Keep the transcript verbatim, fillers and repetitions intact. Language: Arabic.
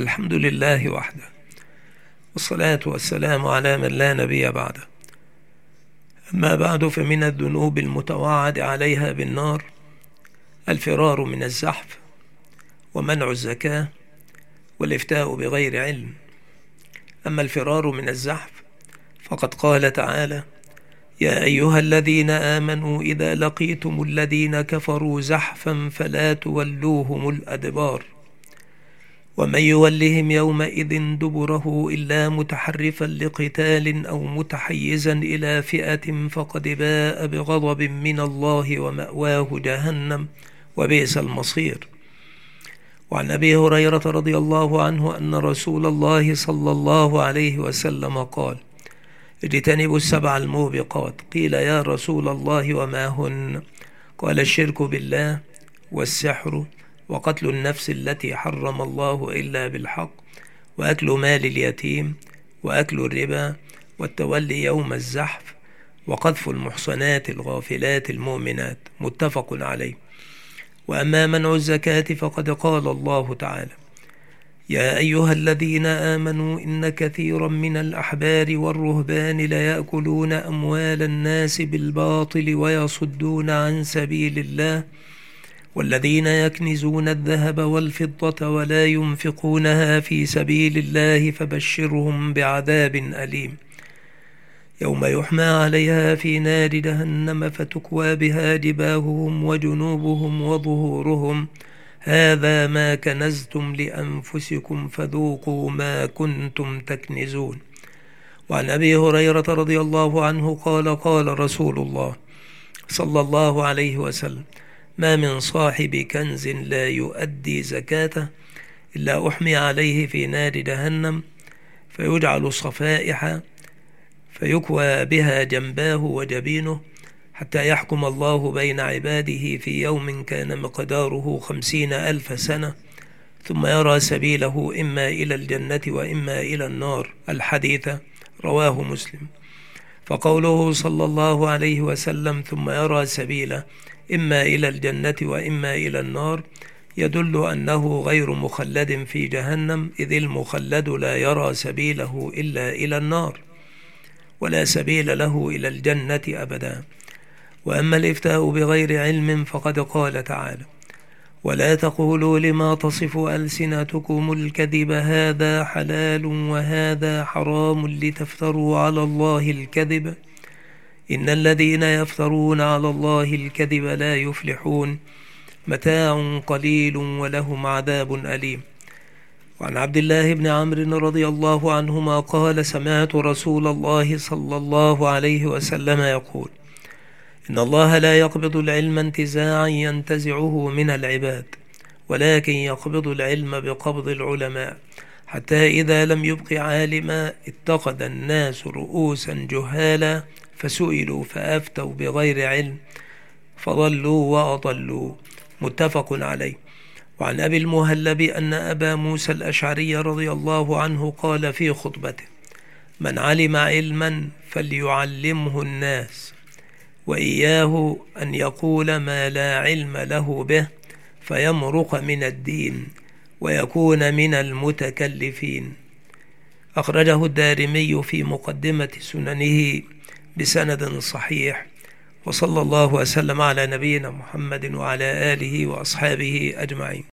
الحمد لله وحده، والصلاة والسلام على من لا نبي بعده. أما بعد، فمن الذنوب المتوعد عليها بالنار الفرار من الزحف، ومنع الزكاة، والإفتاء بغير علم. أما الفرار من الزحف فقد قال تعالى: يا أيها الذين آمنوا إذا لقيتم الذين كفروا زحفا فلا تولوهم الأدبار، ومن يولهم يومئذ دبره إلا متحرفا لقتال أو متحيزا إلى فئة فقد باء بغضب من الله ومأواه جهنم وبئس المصير. وعن أبي هريرة رضي الله عنه أن رسول الله صلى الله عليه وسلم قال: اجتنبوا السبع الموبقات. قيل: يا رسول الله وما هن؟ قال: الشرك بالله، والسحر، وقتل النفس التي حرم الله إلا بالحق، وأكل مال اليتيم، وأكل الربا، والتولي يوم الزحف، وقذف المحصنات الغافلات المؤمنات. متفق عليه. وأما منع الزكاة فقد قال الله تعالى: يا أيها الذين آمنوا إن كثيرا من الأحبار والرهبان ليأكلون أموال الناس بالباطل ويصدون عن سبيل الله، والذين يكنزون الذهب والفضة ولا ينفقونها في سبيل الله فبشرهم بعذاب أليم، يوم يحمى عليها في نار جهنم فتكوى بها جباههم وجنوبهم وظهورهم، هذا ما كنزتم لأنفسكم فذوقوا ما كنتم تكنزون. وعن أبي هريرة رضي الله عنه قال: قال رسول الله صلى الله عليه وسلم: ما من صاحب كنز لا يؤدي زكاته إلا أحمي عليه في نار جهنم فيجعل صفائح فيكوى بها جنباه وجبينه حتى يحكم الله بين عباده في يوم كان مقداره خمسين ألف سنة، ثم يرى سبيله إما إلى الجنة وإما إلى النار. الحديث رواه مسلم. فقوله صلى الله عليه وسلم ثم يرى سبيله إما إلى الجنة وإما إلى النار يدل أنه غير مخلد في جهنم، إذ المخلد لا يرى سبيله إلا إلى النار، ولا سبيل له إلى الجنة أبدا. وأما الإفتاء بغير علم فقد قال تعالى: ولا تقولوا لما تصف ألسنتكم الكذب هذا حلال وهذا حرام لتفتروا على الله الكذب، إن الذين يفترون على الله الكذب لا يفلحون، متاع قليل ولهم عذاب أليم. وعن عبد الله بن عمرو رضي الله عنهما قال: سمعت رسول الله صلى الله عليه وسلم يقول: إن الله لا يقبض العلم انتزاعا ينتزعه من العباد، ولكن يقبض العلم بقبض العلماء، حتى إذا لم يبق عالما اتخذ الناس رؤوسا جهالا فسئلوا فأفتوا بغير علم فضلوا وأضلوا. متفق عليه. وعن أبي المهلب أن أبا موسى الأشعري رضي الله عنه قال في خطبته: من علم علما فليعلمه الناس، وإياه أن يقول ما لا علم له به فيمرق من الدين ويكون من المتكلفين. أخرجه الدارمي في مقدمة سننه بسند صحيح. وصلى الله وسلم على نبينا محمد وعلى آله وأصحابه أجمعين.